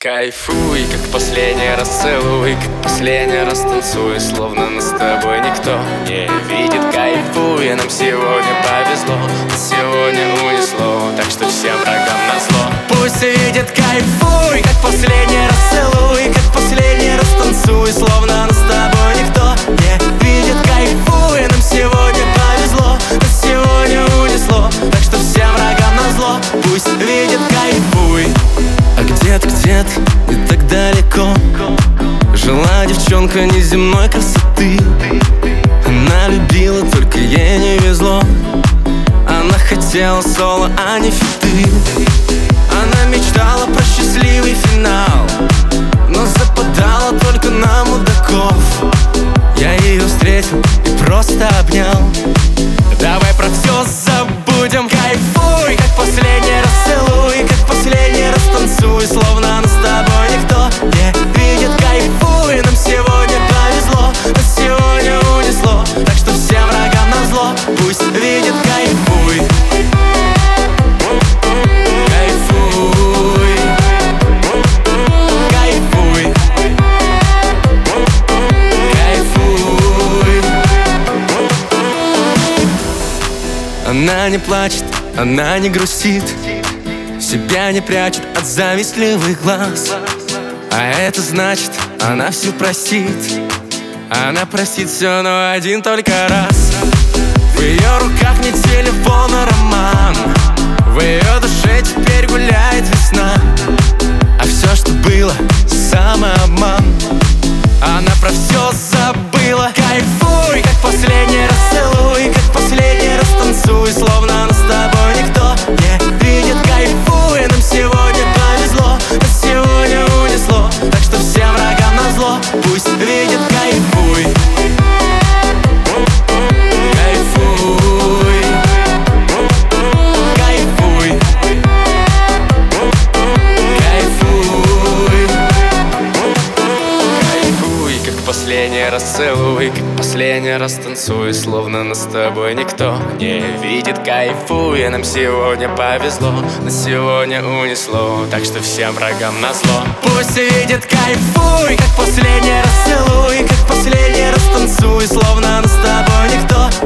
Кайфуй, как последний раз целуй, как последний раз танцуй, словно нас с тобой никто не видит. Кайфуй, нам сегодня повезло, нас сегодня унесло, так что всем врагам назло. Пусть видит, кайфуй, как последний раз целуй, как последний раз танцуй, словно нас с тобой никто не видит. Кайфуй, нам сегодня повезло, нас сегодня унесло, так что всем врагам назло. Пусть видит, кайфуй. А где-то, не так далеко жила девчонка неземной красоты. Она любила, только ей не везло. Она хотела соло, а не фиты. Она мечтала про счастливый финал, но западала только на мудаков. Я ее встретил и просто обнял. Давай про все забудем. Кайфуй, как последний раз целуй, как последний раз танцуй, словно нас с тобой никто не видит. Кайфуй, нам сегодня повезло, нас сегодня унесло, так что всем врагам назло. Пусть видит, кайфуй. Кайфуй. Кайфуй. Кайфуй. Она не плачет, она не грустит, себя не прячет от завистливых глаз. А это значит, она все простит. Она простит все, но один только раз. В ее руках не телефон, а роман. В ее душе теперь гуляет весна. А все, что было, самообман. Она про все забыла. Кайфуй, как последний раз целуй, как последний раз танцуй, словно нас с тобой никто не видит. Кайфуй, нам сегодня повезло, нас сегодня унесло, так что всем врагам назло. Пусть видит, кайфуй. Кайфуй. Кайфуй. Кайфуй. Кайфуй, как последний раз целуй, как последний раз танцуй, словно нас с тобой никто не видит. Кайфуй, нам сегодня повезло, нас сегодня унесло, так что всем врагам назло. Пусть видит, кайфуй, как последний раз целуй, как последний раз танцуй, словно нас с тобой никто